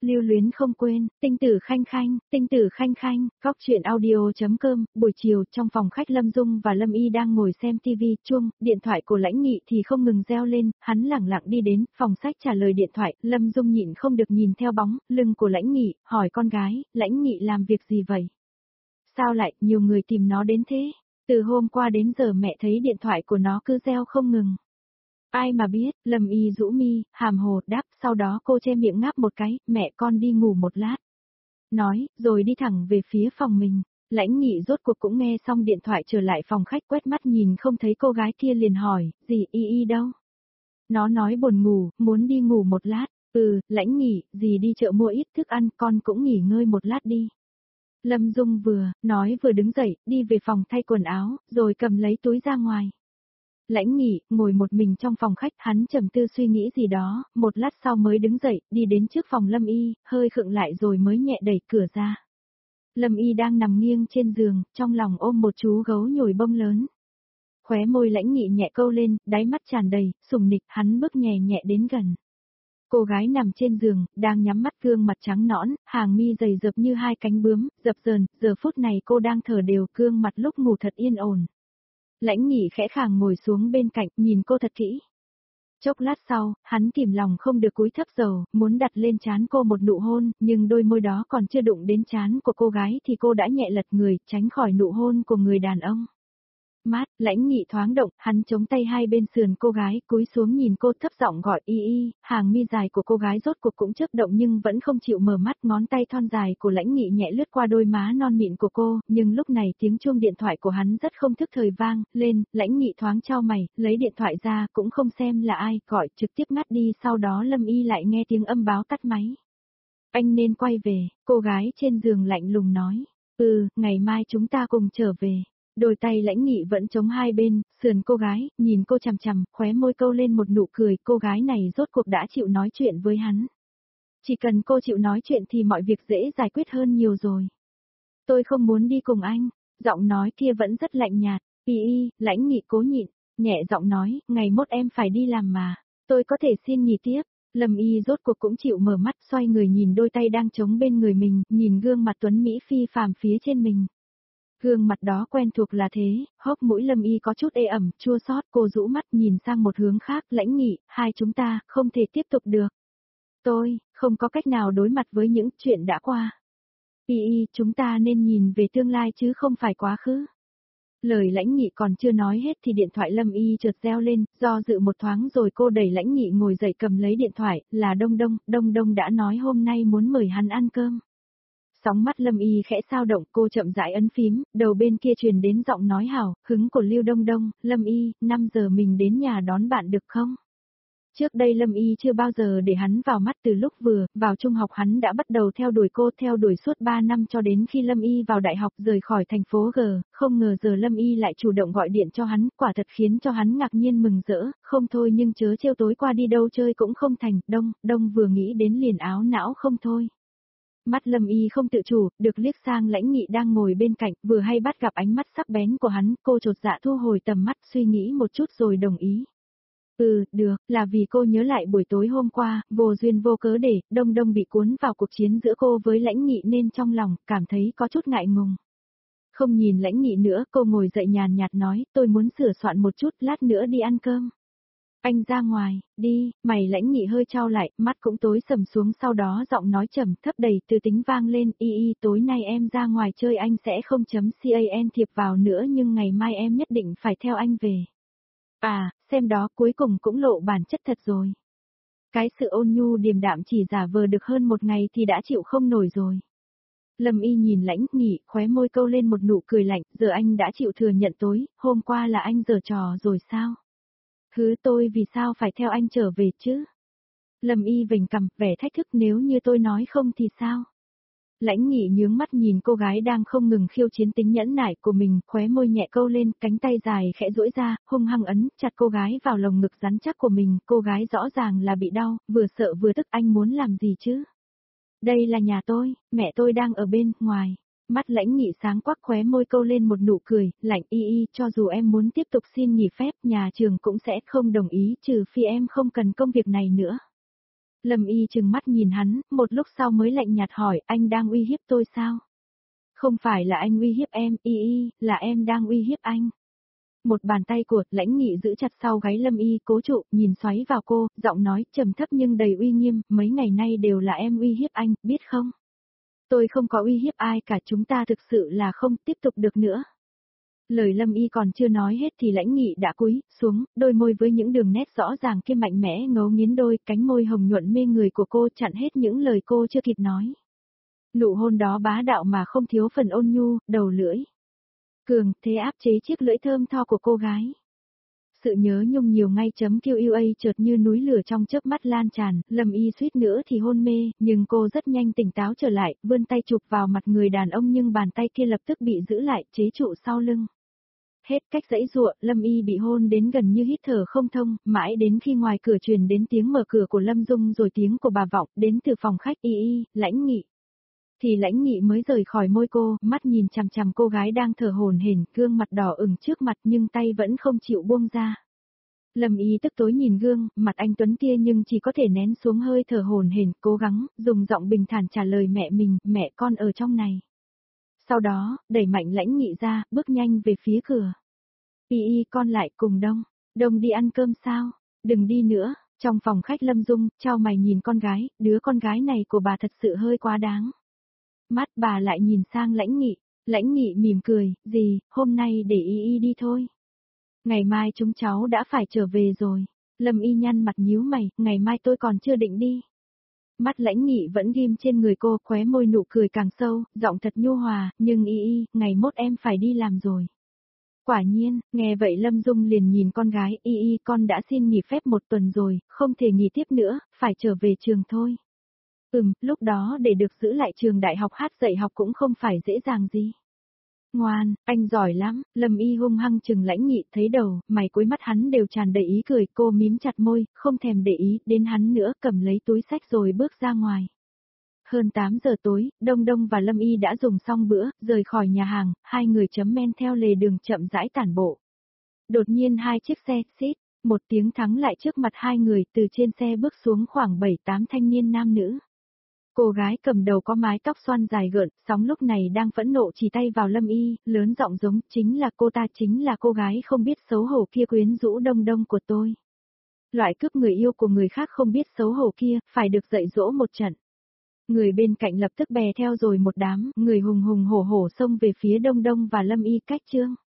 lưu luyến không quên, tinh tử khanh khanh, góc chuyện audio.com, buổi chiều trong phòng khách Lâm Dung và Lâm Y đang ngồi xem TV, chuông, điện thoại của Lãnh Nghị thì không ngừng reo lên, hắn lẳng lặng đi đến, phòng sách trả lời điện thoại, Lâm Dung nhịn không được nhìn theo bóng, lưng của Lãnh Nghị, hỏi con gái, Lãnh Nghị làm việc gì vậy? Sao lại, nhiều người tìm nó đến thế? Từ hôm qua đến giờ mẹ thấy điện thoại của nó cứ reo không ngừng. Ai mà biết, Lâm Y rũ mi, hàm hồ, đáp, sau đó cô che miệng ngáp một cái, mẹ con đi ngủ một lát. Nói, rồi đi thẳng về phía phòng mình. Lãnh Nghị rốt cuộc cũng nghe xong điện thoại trở lại phòng khách quét mắt nhìn không thấy cô gái kia liền hỏi, gì Y đâu? Nó nói buồn ngủ, muốn đi ngủ một lát, Lãnh Nghị, dì đi chợ mua ít thức ăn, con cũng nghỉ ngơi một lát đi. Lâm Dung vừa nói vừa đứng dậy, đi về phòng thay quần áo, rồi cầm lấy túi ra ngoài. Lãnh Nghị, ngồi một mình trong phòng khách, hắn trầm tư suy nghĩ gì đó, một lát sau mới đứng dậy, đi đến trước phòng Lâm Y, hơi khựng lại rồi mới nhẹ đẩy cửa ra. Lâm Y đang nằm nghiêng trên giường, trong lòng ôm một chú gấu nhồi bông lớn. Khóe môi Lãnh Nghị nhẹ câu lên, đáy mắt tràn đầy, sùng nịch, hắn bước nhẹ nhẹ đến gần. Cô gái nằm trên giường, đang nhắm mắt gương mặt trắng nõn, hàng mi dày dập như hai cánh bướm, dập dờn, giờ phút này cô đang thở đều, gương mặt lúc ngủ thật yên ổn. Lãnh Nghị khẽ khàng ngồi xuống bên cạnh, nhìn cô thật kỹ. Chốc lát sau, hắn kìm lòng không được cúi thấp đầu, muốn đặt lên trán cô một nụ hôn, nhưng đôi môi đó còn chưa đụng đến trán của cô gái thì cô đã nhẹ lật người, tránh khỏi nụ hôn của người đàn ông. Mát, Lãnh Nghị thoáng động, hắn chống tay hai bên sườn cô gái, cúi xuống nhìn cô thấp giọng gọi Y, hàng mi dài của cô gái rốt cuộc cũng chớp động nhưng vẫn không chịu mở mắt, ngón tay thon dài của Lãnh Nghị nhẹ lướt qua đôi má non mịn của cô, nhưng lúc này tiếng chuông điện thoại của hắn rất không thức thời vang lên, Lãnh Nghị thoáng chau mày, lấy điện thoại ra cũng không xem là ai, gọi trực tiếp ngắt đi, sau đó Lâm Y lại nghe tiếng âm báo tắt máy. Anh nên quay về, cô gái trên giường lạnh lùng nói. Ngày mai chúng ta cùng trở về. Đôi tay Lãnh Nghị vẫn chống hai bên, sườn cô gái, nhìn cô chằm chằm, khóe môi câu lên một nụ cười, cô gái này rốt cuộc đã chịu nói chuyện với hắn. Chỉ cần cô chịu nói chuyện thì mọi việc dễ giải quyết hơn nhiều rồi. Tôi không muốn đi cùng anh, giọng nói kia vẫn rất lạnh nhạt, Lãnh Nghị cố nhịn, nhẹ giọng nói, ngày mốt em phải đi làm mà, tôi có thể xin nghỉ tiếp. Lâm Y rốt cuộc cũng chịu mở mắt, xoay người nhìn đôi tay đang chống bên người mình, nhìn gương mặt tuấn Mỹ phi phàm phía trên mình. Gương mặt đó quen thuộc là thế, hốc mũi Lâm Y có chút ê ẩm, chua xót, cô rũ mắt nhìn sang một hướng khác, Lãnh Nghị, hai chúng ta không thể tiếp tục được. Tôi không có cách nào đối mặt với những chuyện đã qua. Chúng ta nên nhìn về tương lai chứ không phải quá khứ. Lời Lãnh Nghị còn chưa nói hết thì điện thoại Lâm Y chợt reo lên, do dự một thoáng rồi cô đẩy Lãnh Nghị ngồi dậy cầm lấy điện thoại, là Đông Đông đã nói hôm nay muốn mời hắn ăn cơm. Sóng mắt Lâm Y khẽ sao động, cô chậm rãi ấn phím, đầu bên kia truyền đến giọng nói hào hứng của Lưu Đông Đông, Lâm Y, 5 giờ mình đến nhà đón bạn được không? Trước đây Lâm Y chưa bao giờ để hắn vào mắt, từ lúc vừa vào trung học hắn đã bắt đầu theo đuổi cô, theo đuổi suốt 3 năm cho đến khi Lâm Y vào đại học rời khỏi thành phố G, không ngờ giờ Lâm Y lại chủ động gọi điện cho hắn, quả thật khiến cho hắn ngạc nhiên mừng rỡ, không thôi nhưng chớ trêu tối qua đi đâu chơi cũng không thành, Đông vừa nghĩ đến liền áo não không thôi. Mắt Lâm Y không tự chủ, được liếc sang Lãnh Nghị đang ngồi bên cạnh, vừa hay bắt gặp ánh mắt sắc bén của hắn, cô chột dạ thu hồi tầm mắt suy nghĩ một chút rồi đồng ý. Được, là vì cô nhớ lại buổi tối hôm qua, vô duyên vô cớ để, Đông bị cuốn vào cuộc chiến giữa cô với Lãnh Nghị nên trong lòng, cảm thấy có chút ngại ngùng. Không nhìn Lãnh Nghị nữa, cô ngồi dậy nhàn nhạt nói, tôi muốn sửa soạn một chút, lát nữa đi ăn cơm. Anh ra ngoài, đi, mày Lãnh Nghị hơi chau lại, mắt cũng tối sầm xuống, sau đó giọng nói trầm thấp đầy từ tính vang lên, tối nay em ra ngoài chơi anh sẽ không chấm CAN thiệp vào nữa nhưng ngày mai em nhất định phải theo anh về. Xem đó cuối cùng cũng lộ bản chất thật rồi. Cái sự ôn nhu điềm đạm chỉ giả vờ được hơn một ngày thì đã chịu không nổi rồi. Lâm Y nhìn Lãnh Nghị, khóe môi câu lên một nụ cười lạnh, giờ anh đã chịu thừa nhận tối, hôm qua là anh giở trò rồi sao? Tôi vì sao phải theo anh trở về chứ? Lâm Y vểnh cằm, vẻ thách thức, nếu như tôi nói không thì sao? Lãnh Nghị nhướng mắt nhìn cô gái đang không ngừng khiêu chiến tính nhẫn nại của mình, khóe môi nhẹ câu lên, cánh tay dài khẽ duỗi ra, hung hăng ấn chặt cô gái vào lồng ngực rắn chắc của mình, cô gái rõ ràng là bị đau, vừa sợ vừa tức, anh muốn làm gì chứ? Đây là nhà tôi, mẹ tôi đang ở bên ngoài. Mắt Lãnh Nghị sáng quắc, khóe môi câu lên một nụ cười, lạnh cho dù em muốn tiếp tục xin nghỉ phép, nhà trường cũng sẽ không đồng ý trừ phi em không cần công việc này nữa. Lâm Y trừng mắt nhìn hắn, một lúc sau mới lạnh nhạt hỏi, anh đang uy hiếp tôi sao? Không phải là anh uy hiếp em, Y, là em đang uy hiếp anh. Một bàn tay của Lãnh Nghị giữ chặt sau gáy Lâm Y, cố trụ, nhìn xoáy vào cô, giọng nói trầm thấp nhưng đầy uy nghiêm, mấy ngày nay đều là em uy hiếp anh, biết không? Tôi không có uy hiếp ai cả, chúng ta thực sự là không tiếp tục được nữa. Lời Lâm Y còn chưa nói hết thì Lãnh Nghị đã cúi xuống, đôi môi với những đường nét rõ ràng kia mạnh mẽ ngấu nghiến đôi, cánh môi hồng nhuận mê người của cô chặn hết những lời cô chưa kịp nói. Nụ hôn đó bá đạo mà không thiếu phần ôn nhu, đầu lưỡi cường thế áp chế chiếc lưỡi thơm tho của cô gái. Sự nhớ nhung nhiều ngay chấm QUA chợt như núi lửa trong chớp mắt lan tràn, Lâm Y suýt nữa thì hôn mê, nhưng cô rất nhanh tỉnh táo trở lại, vươn tay chụp vào mặt người đàn ông nhưng bàn tay kia lập tức bị giữ lại, chế trụ sau lưng. Hết cách giãy giụa, Lâm Y bị hôn đến gần như hít thở không thông, mãi đến khi ngoài cửa truyền đến tiếng mở cửa của Lâm Dung rồi tiếng của bà vọng đến từ phòng khách Lãnh Nghị. Thì Lãnh Nghị mới rời khỏi môi cô, mắt nhìn chằm chằm cô gái đang thở hổn hển, gương mặt đỏ ửng trước mặt nhưng tay vẫn không chịu buông ra. Lâm Y tức tối nhìn gương, mặt anh tuấn kia nhưng chỉ có thể nén xuống hơi thở hổn hển, cố gắng, dùng giọng bình thản trả lời mẹ mình, mẹ con ở trong này. Sau đó, đẩy mạnh Lãnh Nghị ra, bước nhanh về phía cửa. Con lại cùng Đông. Đông đi ăn cơm sao? Đừng đi nữa. Trong phòng khách Lâm Dung, chau mày nhìn con gái, đứa con gái này của bà thật sự hơi quá đáng. Mắt bà lại nhìn sang Lãnh Nghị. Lãnh Nghị mỉm cười, gì, hôm nay để đi thôi. Ngày mai chúng cháu đã phải trở về rồi. Lâm Y nhăn mặt nhíu mày, ngày mai tôi còn chưa định đi. Mắt Lãnh Nghị vẫn ghim trên người cô, khóe môi nụ cười càng sâu, giọng thật nhu hòa, nhưng ngày mốt em phải đi làm rồi. Quả nhiên, nghe vậy Lâm Dung liền nhìn con gái, con đã xin nghỉ phép 1 tuần rồi, không thể nghỉ tiếp nữa, phải trở về trường thôi. Lúc đó để được giữ lại trường đại học hát dạy học cũng không phải dễ dàng gì. Ngoan, anh giỏi lắm, Lâm Y hung hăng chừng Lãnh Nghị, thấy đầu, mày cuối mắt hắn đều tràn đầy ý cười, cô mím chặt môi, không thèm để ý đến hắn nữa, cầm lấy túi xách rồi bước ra ngoài. Hơn 8 giờ tối, Đông Đông và Lâm Y đã dùng xong bữa, rời khỏi nhà hàng, hai người chấm men theo lề đường chậm rãi tản bộ. Đột nhiên hai chiếc xe, xít, một tiếng thắng lại trước mặt hai người, từ trên xe bước xuống khoảng 7-8 thanh niên nam nữ. Cô gái cầm đầu có mái tóc xoăn dài gợn, sóng lúc này đang phẫn nộ chỉ tay vào Lâm Y, lớn giọng giống, chính là cô ta, chính là cô gái không biết xấu hổ kia quyến rũ Đông Đông của tôi. Loại cướp người yêu của người khác không biết xấu hổ kia, phải được dạy dỗ một trận. Người bên cạnh lập tức bè theo rồi một đám, người hùng hùng hổ hổ xông về phía Đông Đông và Lâm Y cách chương.